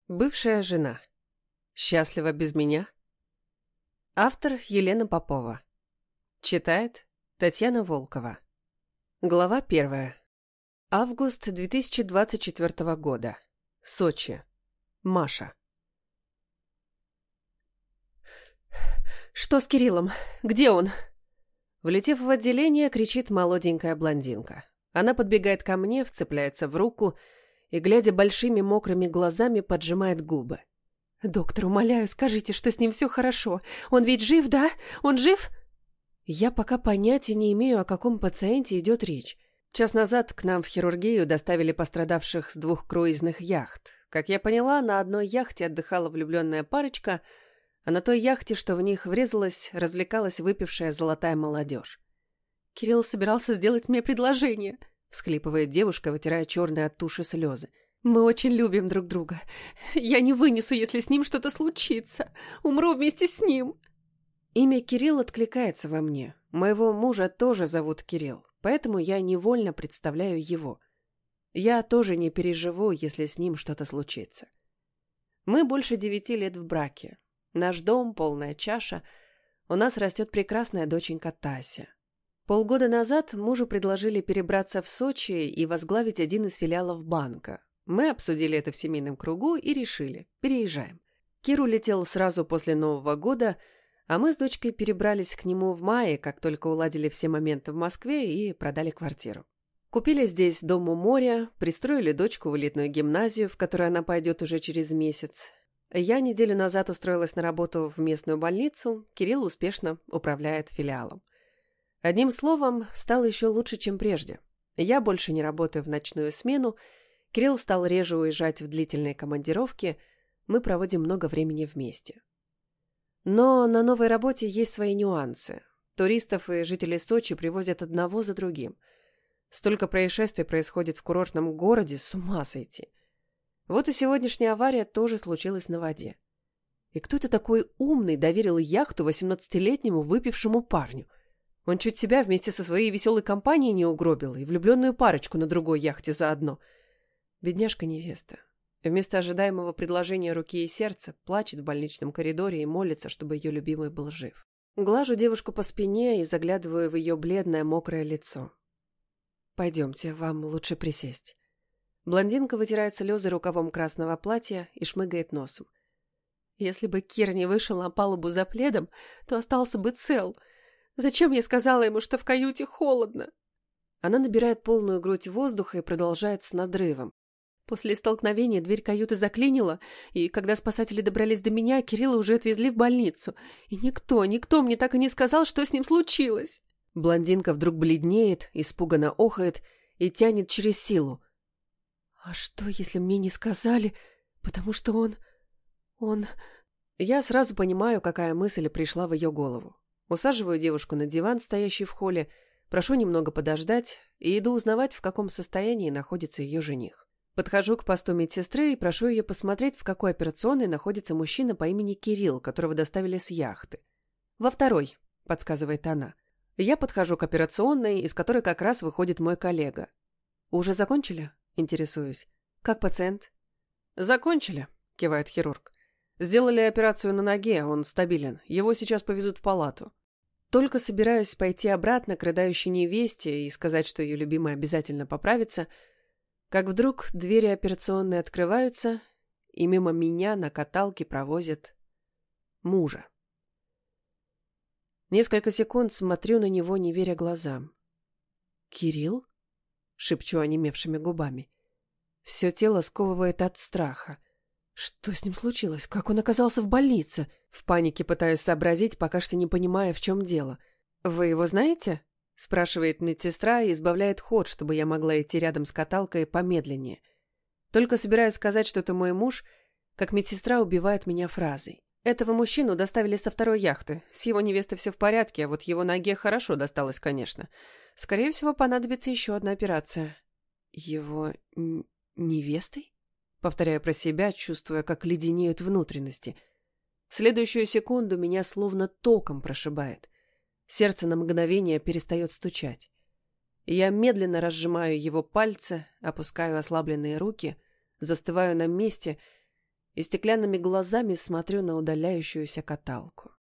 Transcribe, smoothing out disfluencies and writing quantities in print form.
Бывшая жена. Счастлива без меня? Автор Елена Попова. Читает Татьяна Волкова. Глава 1. Август 2024 года. Сочи. Маша. Что с Кириллом? Где он? Влетев в отделение, кричит молоденькая блондинка. Она подбегает ко мне, вцепляется в руку и, глядя большими мокрыми глазами, поджимает губы. Доктор, умоляю, скажите, что с ним все хорошо. Он ведь жив, да? Он жив? Я пока понятия не имею, о каком пациенте идет речь. Час назад к нам в хирургию доставили пострадавших с 2 круизных яхт. Как я поняла, на одной яхте отдыхала влюбленная парочка, а на той яхте, что в них врезалась, развлекалась выпившая золотая молодежь. Кирилл собирался сделать мне предложение, — всхлипывает девушка, вытирая черные от туши слезы. Мы очень любим друг друга. Я не вынесу, если с ним что-то случится. Умру вместе с ним. Имя Кирилл откликается во мне. Моего мужа тоже зовут Кирилл, поэтому я невольно представляю его. Я тоже не переживу, если с ним что-то случится. Мы больше 9 лет в браке. Наш дом — полная чаша. У нас растет прекрасная доченька Тася. Полгода назад мужу предложили перебраться в Сочи и возглавить один из филиалов банка. Мы обсудили это в семейном кругу и решили – переезжаем. Кир улетел сразу после Нового года, а мы с дочкой перебрались к нему в мае, как только уладили все моменты в Москве и продали квартиру. Купили здесь дом у моря, пристроили дочку в элитную гимназию, в которую она пойдет уже через месяц. Я неделю назад устроилась на работу в местную больницу, Кирилл успешно управляет филиалом. Одним словом, стало еще лучше, чем прежде. Я больше не работаю в ночную смену, Кирилл стал реже уезжать в длительные командировки, мы проводим много времени вместе. Но на новой работе есть свои нюансы. Туристов и жителей Сочи привозят одного за другим. Столько происшествий происходит в курортном городе, с ума сойти. Вот и сегодняшняя авария тоже случилась на воде. И кто-то такой умный доверил яхту 18-летнему выпившему парню? Он чуть себя вместе со своей веселой компанией не угробил и влюбленную парочку на другой яхте заодно. Бедняжка-невеста. Вместо ожидаемого предложения руки и сердца плачет в больничном коридоре и молится, чтобы ее любимый был жив. Глажу девушку по спине и заглядываю в ее бледное мокрое лицо. «Пойдемте, вам лучше присесть». Блондинка вытирает слезы рукавом красного платья и шмыгает носом. Если бы Кир не вышел на палубу за пледом, то остался бы цел. Зачем я сказала ему, что в каюте холодно? Она набирает полную грудь воздуха и продолжает с надрывом. После столкновения дверь каюты заклинила, и когда спасатели добрались до меня, Кирилла уже отвезли в больницу. И никто мне так и не сказал, что с ним случилось. Блондинка вдруг бледнеет, испуганно охает и тянет через силу. А что, если мне не сказали, потому что он... Я сразу понимаю, какая мысль пришла в ее голову. Усаживаю девушку на диван, стоящий в холле, прошу немного подождать и иду узнавать, в каком состоянии находится ее жених. Подхожу к посту медсестры и прошу ее посмотреть, в какой операционной находится мужчина по имени Кирилл, которого доставили с яхты. «Во 2-й», — подсказывает она. Я подхожу к операционной, из которой как раз выходит мой коллега. «Уже закончили?» — интересуюсь. «Как пациент?» «Закончили», — кивает хирург. «Сделали операцию на ноге, он стабилен. Его сейчас повезут в палату». Только собираюсь пойти обратно к рыдающей невесте и сказать, что ее любимый обязательно поправится, как вдруг двери операционной открываются, и мимо меня на каталке провозят мужа. Несколько секунд смотрю на него, не веря глазам. «Кирилл?» — шепчу онемевшими губами. Все тело сковывает от страха. Что с ним случилось? Как он оказался в больнице? В панике пытаюсь сообразить, пока что не понимая, в чем дело. «Вы его знаете?» — спрашивает медсестра и избавляет ход, чтобы я могла идти рядом с каталкой помедленнее. Только собираюсь сказать, что это мой муж, как медсестра убивает меня фразой. Этого мужчину доставили со 2-й яхты. С его невестой все в порядке, а вот его ноге хорошо досталось, конечно. Скорее всего, понадобится еще одна операция. Его невестой? Повторяю про себя, чувствуя, как леденеют внутренности. В следующую секунду меня словно током прошибает. Сердце на мгновение перестает стучать. Я медленно разжимаю его пальцы, опускаю ослабленные руки, застываю на месте и стеклянными глазами смотрю на удаляющуюся каталку.